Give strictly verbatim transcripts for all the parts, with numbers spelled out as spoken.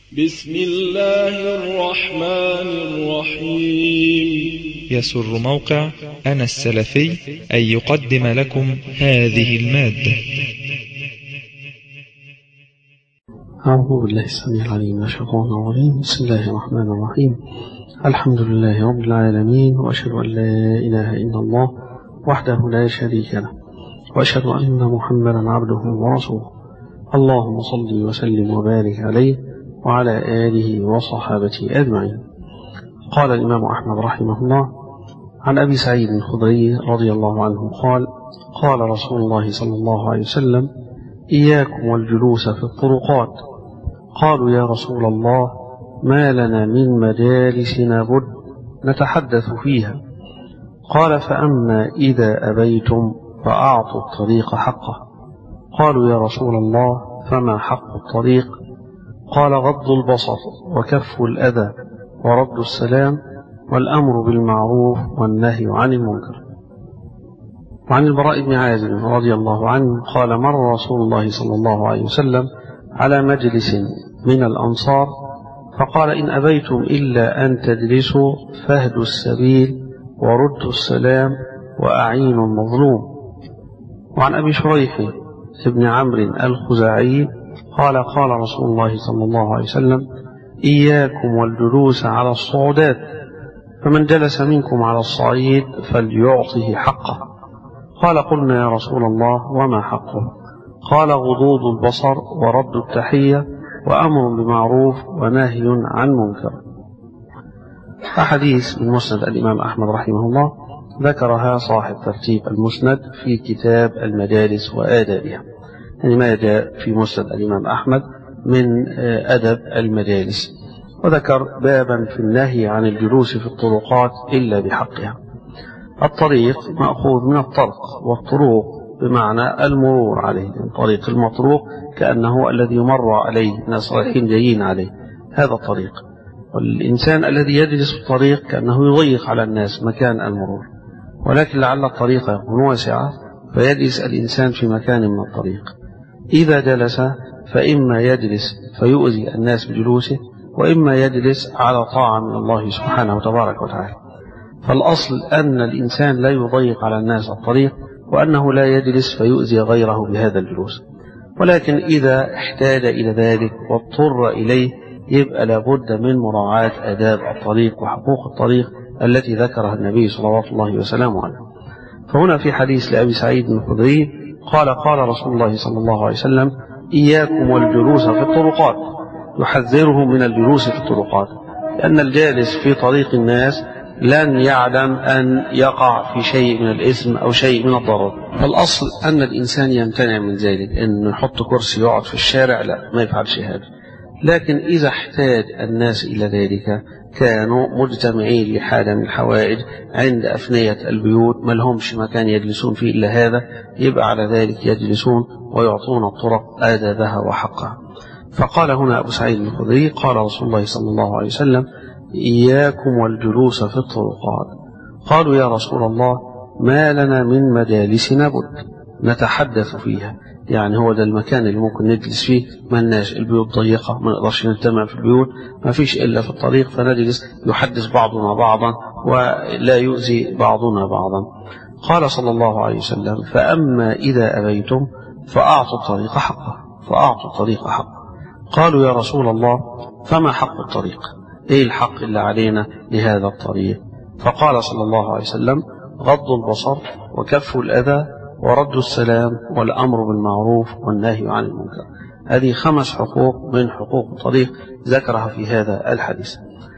بسم الله الرحمن الرحيم. يسر موقع أنا السلفي أن يقدم لكم هذه المادة. أعوذ بالله السميع العليم من الشيطان الرجيم. بسم الله الرحمن الرحيم. الحمد لله رب العالمين، وأشهد أن لا إله إلا الله وحده لا شريك له، وأشهد أن محمدا عبده ورسوله. اللهم صل وسلم وبارك عليه وعلى آله وصحابته أجمعين. قال الإمام أحمد رحمه الله عن أبي سعيد الخدري رضي الله عنه قال: قال رسول الله صلى الله عليه وسلم: إياكم والجلوس في الطرقات. قالوا: يا رسول الله، ما لنا من مجالسنا بد نتحدث فيها. قال: فأما إذا أبيتم فأعطوا الطريق حقه. قالوا: يا رسول الله، فما حق الطريق؟ قال: غض البصر وكف الأذى ورد السلام والأمر بالمعروف والنهي عن المنكر. وعن البراء بن عازب رضي الله عنه قال: مر رسول الله صلى الله عليه وسلم على مجلس من الأنصار فقال: إن أبيتم إلا أن تجلسوا فاهدوا السبيل وردوا السلام وأعينوا المظلوم. وعن أبي شريح ابن عمرو الخزاعي قال: قال رسول الله صلى الله عليه وسلم: إياكم والجلوس على الصعودات، فمن جلس منكم على الصعيد فليعطه حقه. قال: قلنا يا رسول الله، وما حقه؟ قال: غضوض البصر ورد التحية وأمر بمعروف ونهي عن منكر. أحاديث من مسند الإمام أحمد رحمه الله ذكرها صاحب ترتيب المسند في كتاب المجالس وآدابها، يعني ما جاء في مسند الإمام أحمد من أدب المجالس، وذكر بابا في النهي عن الجلوس في الطرقات إلا بحقها. الطريق مأخوذ من الطرق، والطرق بمعنى المرور عليه، الطريق المطروق كأنه الذي يمر عليه ناس رايحين جايين عليه، هذا الطريق. والإنسان الذي يجلس في الطريق كأنه يضيق على الناس مكان المرور، ولكن لعل الطريق يكون واسعة فيجلس الإنسان في مكان من الطريق. إذا جلس فإما يجلس فيؤذي الناس بجلوسه، وإما يجلس على طاعة من الله سبحانه وتبارك وتعالى. فالأصل أن الإنسان لا يضيق على الناس الطريق، وأنه لا يجلس فيؤذي غيره بهذا الجلوس. ولكن إذا احتاج إلى ذلك واضطر إليه يبقى لابد من مراعاة آداب الطريق وحقوق الطريق التي ذكرها النبي صلى الله وسلم عليه. فهنا في حديث لأبي سعيد الخدري قال: قال رسول الله صلى الله عليه وسلم: إياكم والجلوس في الطرقات، يحذرهم من الجلوس في الطرقات، لأن الجالس في طريق الناس لن يعلم أن يقع في شيء من الإثم أو شيء من الضرر. فالأصل أن الإنسان يمتنع من ذلك، أن يحط كرسي يقعد في الشارع، لا، ما يفعلش هذا. لكن إذا احتاج الناس إلى ذلك كانوا مجتمعين لحالة من الحوائج عند أفنية البيوت، ما لهمش مكان يجلسون فيه إلا هذا، يبقى على ذلك يجلسون ويعطون الطرق آدابها وحقها. فقال هنا أبو سعيد الخدري: قال رسول الله صلى الله عليه وسلم: إياكم والجلوس في الطرقات. قالوا: يا رسول الله، ما لنا من مجالسنا بد نتحدث فيها، يعني هو ده المكان اللي ممكن نجلس فيه، ما لناش، البيوت ضيقة، ما نقدرش نجتمع في البيوت، ما فيش إلا في الطريق، فنجلس يحدث بعضنا بعضا ولا يؤذي بعضنا بعضا. قال صلى الله عليه وسلم: فأما إذا أبيتم فأعطوا الطريق حقه، فأعطوا الطريق حقه. قالوا: يا رسول الله، فما حق الطريق؟ إيه الحق اللي علينا لهذا الطريق؟ فقال صلى الله عليه وسلم: غض البصر وكف الأذى ورد السلام والأمر بالمعروف والنهي عن المنكر. هذه خمس حقوق من حقوق الطريق ذكرها في هذا الحديث.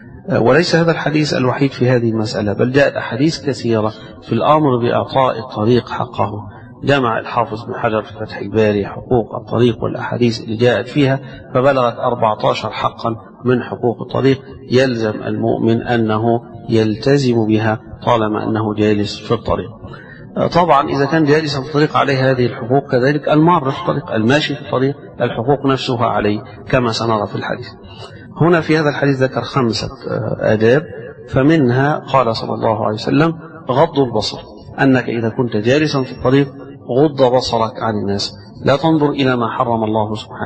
وليس هذا الحديث الوحيد في هذه المسألة، بل جاءت أحاديث كثيرة في الأمر بإعطاء الطريق حقه. جمع الحافظ بن حجر في فتح الباري حقوق الطريق والأحاديث اللي جاءت فيها، فبلغت أربعة عشر حقا من حقوق الطريق يلزم المؤمن أنه يلتزم بها طالما أنه جالس في الطريق. طبعا إذا كان جالسا في الطريق عليه هذه الحقوق، كذلك المار في الطريق، الماشي في الطريق، الحقوق نفسها عليه كما سنرى في الحديث. هنا في هذا الحديث ذكر خمسة آداب، فمنها قال صلى الله عليه وسلم: غض البصر، أنك إذا كنت جالسا في الطريق غض بصرك عن الناس، لا تنظر إلى ما حرم الله سبحانه،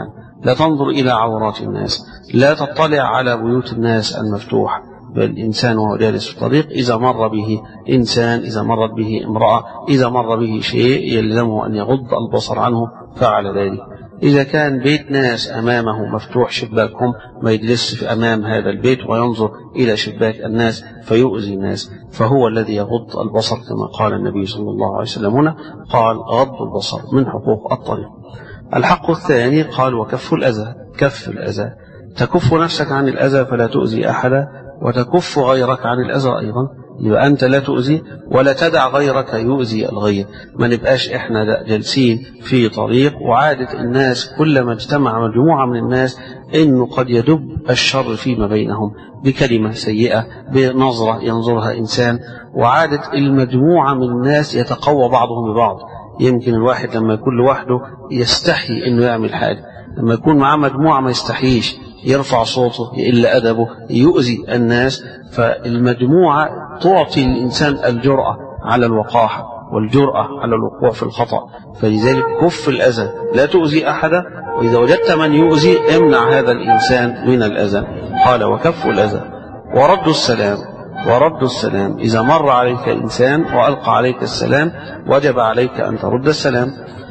لا تنظر إلى عورات الناس، لا تطلع على بيوت الناس المفتوحة. بالإنسان وهو جالس في الطريق إذا مر به إنسان، إذا مرت به امرأة، إذا مر به شيء يلزمه أن يغض البصر عنه فعل ذلك. إذا كان بيت ناس أمامه مفتوح شباكهم ما يجلس في أمام هذا البيت وينظر إلى شباك الناس فيؤذي الناس، فهو الذي يغض البصر كما قال النبي صلى الله عليه وسلم هنا، قال غض البصر من حقوق الطريق. الحق الثاني قال وكف الأذى، كف الأذى، تكف نفسك عن الأذى فلا تؤذي أحدا، وتكف غيرك عن الأذى أيضا، يبقى أنت لا تؤذي ولا تدع غيرك يؤذي الغير. ما نبقاش إحنا جالسين في طريق وعادة الناس كلما اجتمع مجموعة من الناس إنه قد يدب الشر فيما بينهم بكلمة سيئة، بنظرة ينظرها إنسان، وعادة المجموعة من الناس يتقوى بعضهم ببعض. يمكن الواحد لما يكون لوحده يستحي إنه يعمل حاجة، لما يكون معاه مجموعة ما يستحيش، يرفع صوته، يقل أدبه، يؤذي الناس. فالمجموعة تعطي الإنسان الجرأة على الوقاحة والجرأة على الوقوع في الخطأ، فلذلك كف الأذى، لا تؤذي أحدا، وإذا وجدت من يؤذي امنع هذا الإنسان من الأذى. قال وكف الأذى ورد السلام، ورد السلام، إذا مر عليك إنسان وألقى عليك السلام وجب عليك أن ترد السلام.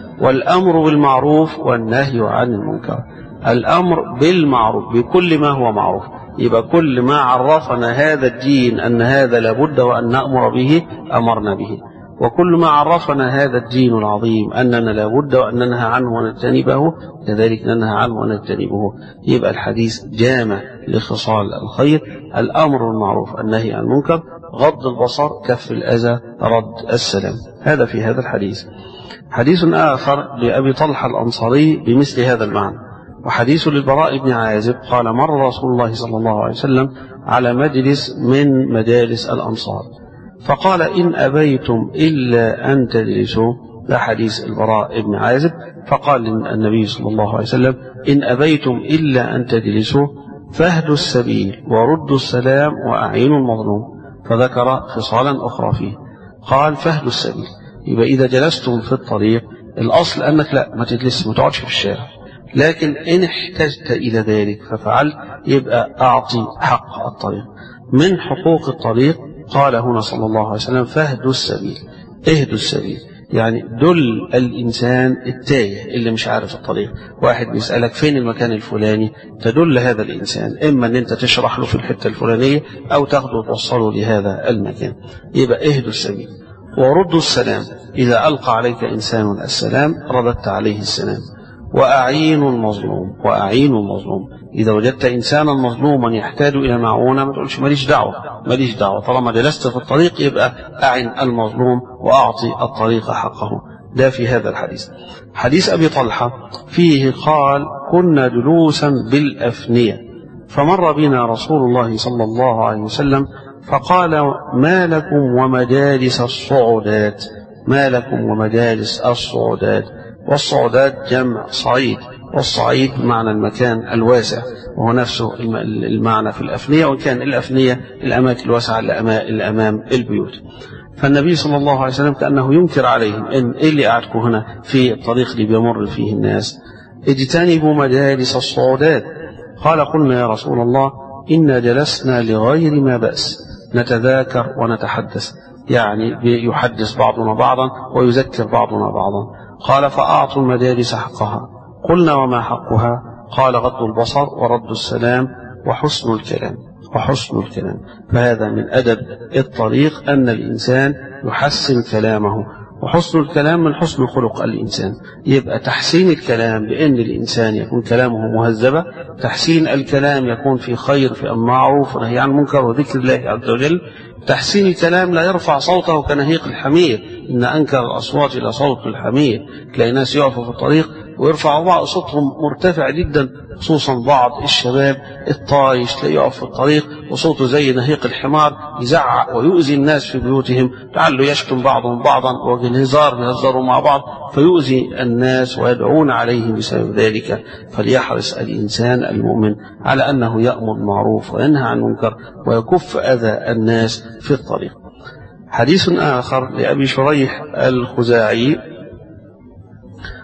والأمر بالمعروف والنهي عن المنكر، الأمر بالمعروف بكل ما هو معروف، يبقى كل ما عرفنا هذا الدين أن هذا لابد وأن نأمر به أمرنا به، وكل ما عرفنا هذا الدين العظيم أننا لابد وأن ننهى عنه ونجتنبه كذلك ننهى عنه ونجتنبه. يبقى الحديث جامع لخصال الخير، الأمر بالمعروف النهي عن المنكر، غض البصر، كف الأذى، رد السلام. هذا في هذا الحديث. حديث آخر لأبي طلحة الأنصاري بمثل هذا المعنى، وحديث للبراء بن عازب قال مر رسول الله صلى الله عليه وسلم على مجلس من مجالس الأنصار فقال إن أبيتم إلا أن تجلسوا، ده حديث البراء بن عازب. فقال النبي صلى الله عليه وسلم إن أبيتم إلا أن تجلسوا فاهدوا السبيل وردوا السلام وأعينوا المظلوم، فذكر خصالا أخرى فيه. قال فاهدوا السبيل، يبقى إذا جلستم في الطريق الأصل أنك لا ما تجلس ما تقعدش في الشارع، لكن إن احتجت إلى ذلك ففعل يبقى أعطي حق الطريق. من حقوق الطريق قال هنا صلى الله عليه وسلم فاهدوا السبيل، اهدوا السبيل، يعني دل الإنسان التايه اللي مش عارف الطريق، واحد بيسألك فين المكان الفلاني تدل هذا الإنسان، إما أن أنت تشرح له في الحتة الفلانية أو تاخده وتوصله لهذا المكان. يبقى اهدوا السبيل وردوا السلام، إذا ألقى عليك إنسان السلام رددت عليه السلام. وأعينوا المظلوم، وأعينوا المظلوم، إذا وجدت إنسانا مظلوما يحتاج إلى معونة ما تقولش ماليش دعوة ماليش دعوة، طالما جلست في الطريق يبقى أعن المظلوم وأعطي الطريق حقه. ده في هذا الحديث. حديث أبي طلحة فيه قال كنا جلوسا بالأفنية فمر بنا رسول الله صلى الله عليه وسلم فقال ما لكم ومجالس الصعودات، ما لكم ومجالس الصعودات، والصعودات جمع صعيد، والصعيد معنى المكان الواسع، وهو نفسه المعنى في الأفنية، وكان الأفنية الأماكن الواسعة اللي أمام البيوت. فالنبي صلى الله عليه وسلم كأنه ينكر عليهم إن إيه اللي قاعدكم هنا في الطريق اللي بيمر فيه الناس، اجتنبوا مجالس الصعودات. قال قلنا يا رسول الله إنا جلسنا لغير ما بأس نتذاكر ونتحدث، يعني يحدث بعضنا بعضا ويذكر بعضنا بعضا. قال فأعطوا المجالس حقها. قلنا وما حقها؟ قال غض البصر ورد السلام وحسن الكلام، وحسن الكلام. فهذا من أدب الطريق أن الإنسان يحسن كلامه، وحسن الكلام من حسن خلق الإنسان. يبقى تحسين الكلام بأن الإنسان يكون كلامه مهذبة، تحسين الكلام يكون في خير في المعروف ونهي عن المنكر وذكر الله عز وجل. تحسين الكلام لا يرفع صوته كنهيق الحمير، إن أنكر الأصوات إلى صوت الحمير. تلاقي ناس يقفوا في الطريق ويرفعوا بعض صوتهم مرتفع جدا، خصوصا بعض الشباب الطايش تلاقيه يقف في الطريق وصوته زي نهيق الحمار يزعق ويؤذي الناس في بيوتهم، لعله يشتم بعضهم بعضا وبالهزار بيهزروا مع بعض فيؤذي الناس ويدعون عليه بسبب ذلك. فليحرص الإنسان المؤمن على أنه يأمر بالمعروف وينهى عن المنكر ويكف أذى الناس في الطريق. حديث آخر لأبي شريح الخزاعي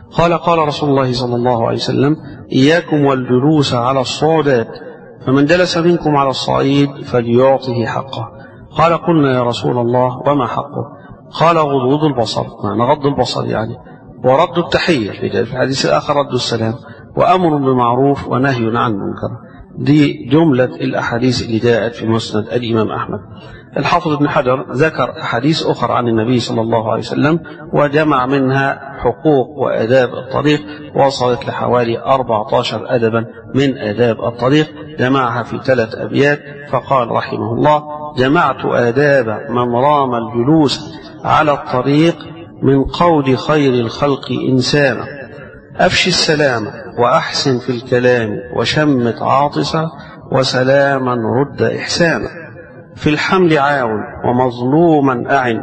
قال قال رسول الله صلى الله عليه وسلم إياكم والجلوس على الصعودات فمن جلس منكم على الصعيد فليعطه حقه. قال قلنا يا رسول الله وما حقه؟ قال غضوض البصر، معنى غض البصر يعني، ورد التحية في الحديث الآخر رد السلام، وأمر بمعروف ونهي عن منكر. دي جملة الأحاديث اللي جاءت في مسند الإمام أحمد. الحافظ ابن حجر ذكر أحاديث أخرى عن النبي صلى الله عليه وسلم وجمع منها حقوق وآداب الطريق، وصلت لحوالي أربعة عشر أدبا من آداب الطريق، جمعها في ثلاث أبيات. فقال رحمه الله: جمعت آداب من رام الجلوس على الطريق من قول خير الخلق إنسانا، أفشي السلام وأحسن في الكلام وشمت عاطسا وسلاما رد إحسانا، في الحمل عاون ومظلوما أعن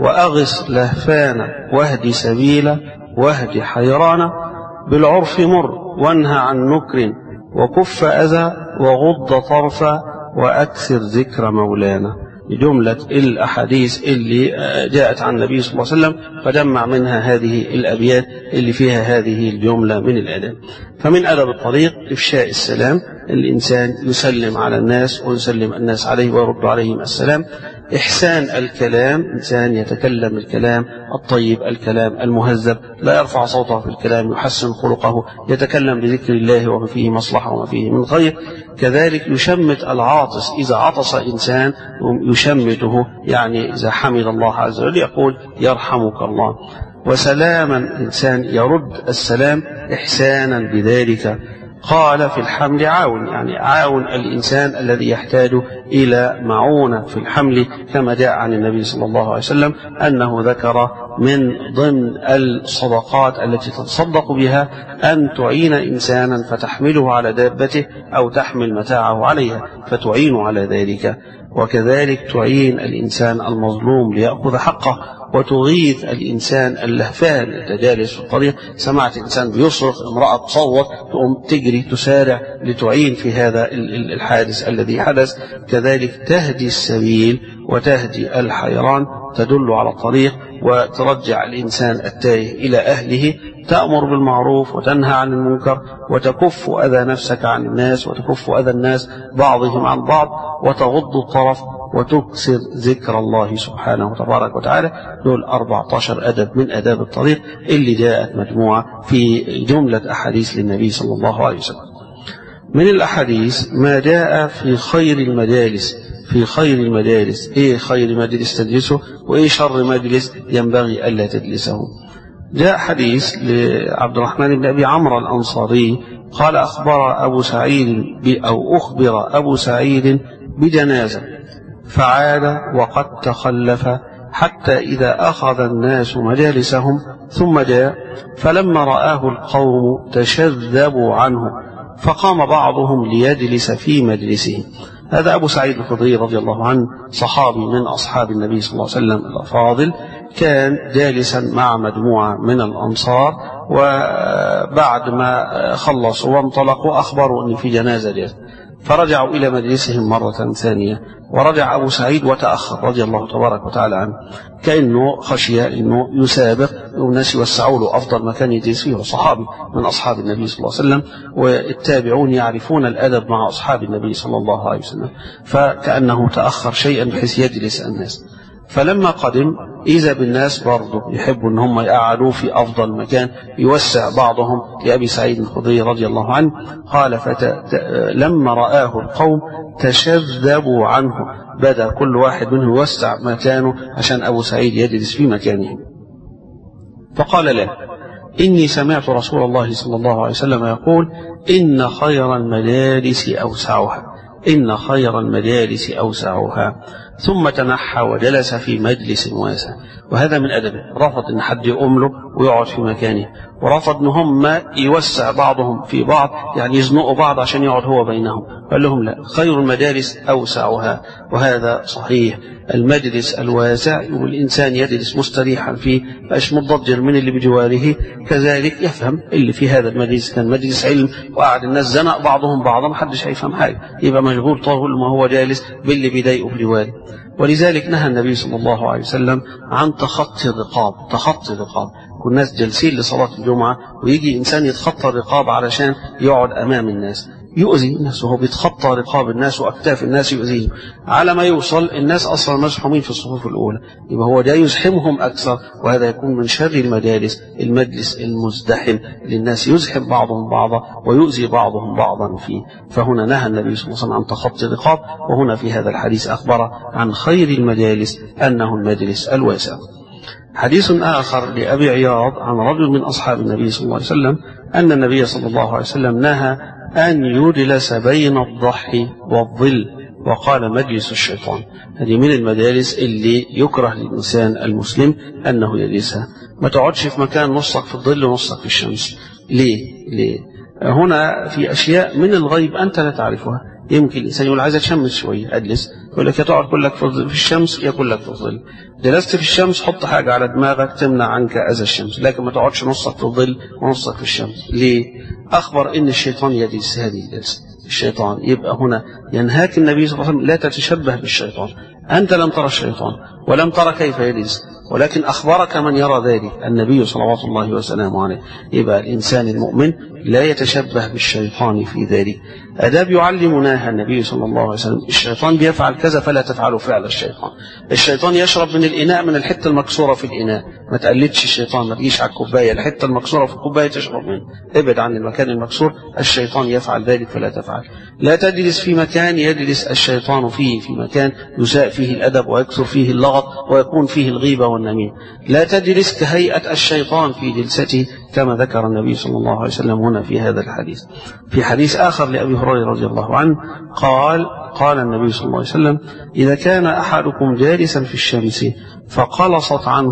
وأغث لهفانا واهد سبيلا واهد حيرانا، بالعرف مر وانهى عن نكر وكف أذى وغض طرفا وأكثر ذكر مولانا. جملة الأحاديث اللي جاءت عن النبي صلى الله عليه وسلم فجمع منها هذه الأبيات اللي فيها هذه الجملة من الآداب. فمن أدب الطريق إفشاء السلام، الإنسان يسلم على الناس ويسلم الناس عليه ويرد عليهم السلام. إحسان الكلام، إنسان يتكلم الكلام الطيب، الكلام المهذب، لا يرفع صوته في الكلام، يحسن خلقه، يتكلم بذكر الله وما فيه مصلحة وما فيه من خير. كذلك يشمت العاطس، إذا عطس إنسان يشمته، يعني إذا حمد الله عز وجل يقول يرحمك الله. وسلاما، إنسان يرد السلام إحسانا بذلك. قال في الحمل عاون، يعني عاون الإنسان الذي يحتاج إلى معونة في الحمل، كما جاء عن النبي صلى الله عليه وسلم أنه ذكر من ضمن الصدقات التي تتصدق بها أن تعين إنسانا فتحمله على دابته أو تحمل متاعه عليها فتعين على ذلك. وكذلك تعين الإنسان المظلوم ليأخذ حقه، وتغيث الإنسان اللهفان التجالس في الطريق، سمعت إنسان بيصرخ، امرأة تصوت، تقوم تجري تسارع لتعين في هذا الحادث الذي حدث. كذلك تهدي السبيل وتهدي الحيران، تدل على الطريق وترجع الإنسان التائه إلى أهله، تأمر بالمعروف وتنهى عن المنكر، وتكف أذى نفسك عن الناس وتكف أذى الناس بعضهم عن بعض، وتغض الطرف وتكثر ذكر الله سبحانه وتبارك وتعالى. دول أربعة عشر أدب من أداب الطريق اللي جاءت مجموعة في جملة أحاديث للنبي صلى الله عليه وسلم. من الأحاديث ما جاء في خير المجالس، في خير المجالس، إيه خير مجلس تجلسه وإيه شر مجلس ينبغي ألا تجلسه. جاء حديث لعبد الرحمن بن أبي عمرو الأنصاري قال أخبر أبو سعيد أو أخبر أبو سعيد بجنازة فعاد وقد تخلف حتى إذا أخذ الناس مجالسهم ثم جاء، فلما رآه القوم تشذبوا عنه فقام بعضهم ليجلس في مجلسه. هذا أبو سعيد الخدري رضي الله عنه، صحابي من أصحاب النبي صلى الله عليه وسلم الأفاضل، كان جالسا مع مجموعة من الأنصار، وبعد ما خلصوا وانطلقوا أخبروا أن في جنازة جاءت، فرجعوا إلى مجلسهم مرة ثانية، ورجع أبو سعيد وتأخر رضي الله تبارك وتعالى عنه، كأنه خشي أنه يسابق والناس يوسعوا له أفضل مكان يجلس فيه، صحابي من أصحاب النبي صلى الله عليه وسلم، والتابعون يعرفون الأدب مع أصحاب النبي صلى الله عليه وسلم، فكأنه تأخر شيئا بحيث يجلس الناس. فلما قدم إذا بالناس برضه يحبوا أن هم يقعدوا في أفضل مكان، يوسع بعضهم لأبي سعيد الخدري رضي الله عنه. قال فلما رآه القوم تشذبوا عنه، بدأ كل واحد منهم يوسع مكانه عشان أبو سعيد يجلس في مكانه. فقال له إني سمعت رسول الله صلى الله عليه وسلم يقول إن خير المجالس أوسعها، إن خير المجالس أوسعها. ثم تنحى وجلس في مجلس واسع. وهذا من أدبه، رفض أن حد يقوم له ويقعد في مكانه، ورفض أن هم يوسع بعضهم في بعض، يعني يزنقوا بعض عشان يقعد هو بينهم. قال لهم لا، خير المجالس أوسعها. وهذا صحيح، المجلس الواسع والإنسان يجلس مستريحا فيه، مش متضجر من اللي بجواره. كذلك يفهم اللي في هذا المجلس كان مجلس علم وقعد الناس زنق بعضهم بعضا، محدش هيفهم حاجة، يبقى مشغول طول ما هو جالس باللي بيضايقه بجواره. ولذلك نهى النبي صلى الله عليه وسلم عن تخطي الرقاب. تخطي الرقاب، كل الناس جالسين لصلاة الجمعة ويجي إنسان يتخطى الرقاب علشان يقعد أمام الناس، يؤذي الناس وهو بيتخطى رقاب الناس وأكتاف الناس يؤذيهم، على ما يوصل الناس أصلا مزحومين في الصفوف الأولى، يبقى هو ده يزحمهم أكثر، وهذا يكون من شر المجالس، المجلس المزدحم للناس يزحم بعضهم بعضا ويؤذي بعضهم بعضا فيه. فهنا نهى النبي صلى الله عليه وسلم عن تخطي الرقاب، وهنا في هذا الحديث أخبر عن خير المجالس أنه المجلس الواسع. حديث آخر لأبي عياض عن رجل من أصحاب النبي صلى الله عليه وسلم أن النبي صلى الله عليه وسلم نهى أن يجلس بين الضحي والظل، وقال مجلس الشيطان. هذه من المجالس اللي يكره للإنسان المسلم أنه يجلسها. ما تقعدش في مكان نصك في الظل ونصك في الشمس. ليه؟ ليه؟ هنا في أشياء من الغيب أنت لا تعرفها. يمكن الإنسان يقول عايز أتشمس شوية أجلس، يقول لك يا تقعد كلك في الشمس يا كلك في الظل. جلست في الشمس حط حاجة على دماغك تمنع عنك أذى الشمس، لكن ما تقعدش نصك في الظل ونصك في الشمس. ليه؟ أخبر إن الشيطان يجلس هذه الجلسة. الشيطان يبقى هنا ينهاك النبي صلى الله عليه وسلم لا تتشبه بالشيطان. أنت لم ترى الشيطان ولم ترى كيف يجلس، ولكن أخبرك من يرى ذلك النبي صلوات الله وسلامه عليه. يبقى الإنسان المؤمن لا يتشبه بالشيطان في ذلك. أداب يعلمناها النبي صلى الله عليه وسلم. الشيطان بيفعل كذا فلا تفعلوا فعل الشيطان. الشيطان يشرب من الإناء من الحتة المكسورة في الإناء، ما تقلدش الشيطان، ما تجيش على الكوباية الحتة المكسورة في الكوباية تشرب منه، ابعد عن المكان المكسور. الشيطان يفعل ذلك فلا تفعل. لا تجلس في مكان يجلس الشيطان فيه، في مكان يساء فيه الأدب ويكثر فيه اللغط ويكون فيه الغيبة والنميمة. لا تجلس كهيئة الشيطان في جلسته كما ذكر النبي صلى الله عليه وسلم هنا في هذا الحديث. في حديث آخر لأبي هريرة رضي الله عنه قال قال النبي صلى الله عليه وسلم إذا كان أحدكم جالسا في الشمس فقلصت عنه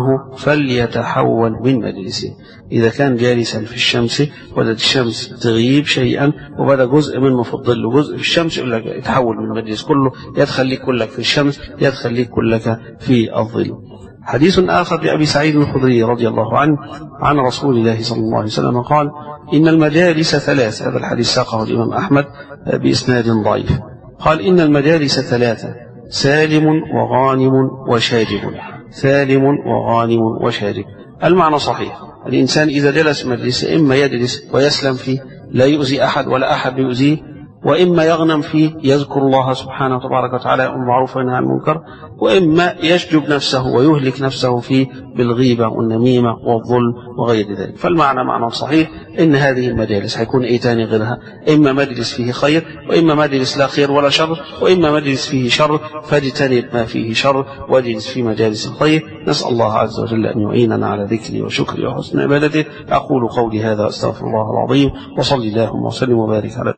فليتحول من مجلسه. إذا كان جالسا في الشمس وبدأت الشمس تغيب شيئا وبدأ جزء منه في الظل وجزء في الشمس، يقول لك يتحول من المجلس كله، يدخل لك كلك في الشمس يدخل لك كلك في الظل. حديث آخر لأبي سعيد الخدري رضي الله عنه عن رسول الله صلى الله عليه وسلم قال إن المجالس ثلاث. هذا الحديث ساقه الإمام أحمد بإسناد ضعيف. قال إن المجالس ثلاثة: سالم وغانم وشاجب. سالم وغانم وشاجب. المعنى صحيح. الإنسان إذا جلس مجلس إما يجلس ويسلم فيه لا يؤذي أحد ولا أحد يؤذيه، وإما يغنم فيه يذكر الله سبحانه وتبارك وتعالى يأمر بالمعروف وينهى عن المنكر، وإما يشجب نفسه ويهلك نفسه فيه بالغيبة والنميمة والظلم وغير ذلك. فالمعنى معنى صحيح إن هذه المجالس هيكون إيه تاني غيرها؟ إما مجلس فيه خير، وإما مجلس لا خير ولا شر، وإما مجلس فيه شر فاجتنب ما فيه شر واجلس في مجالس الخير. نسأل الله عز وجل أن يعيننا على ذكره وشكره وحسن عبادته. أقول قولي هذا أستغفر الله العظيم، وصلي اللهم وسلم وبارك على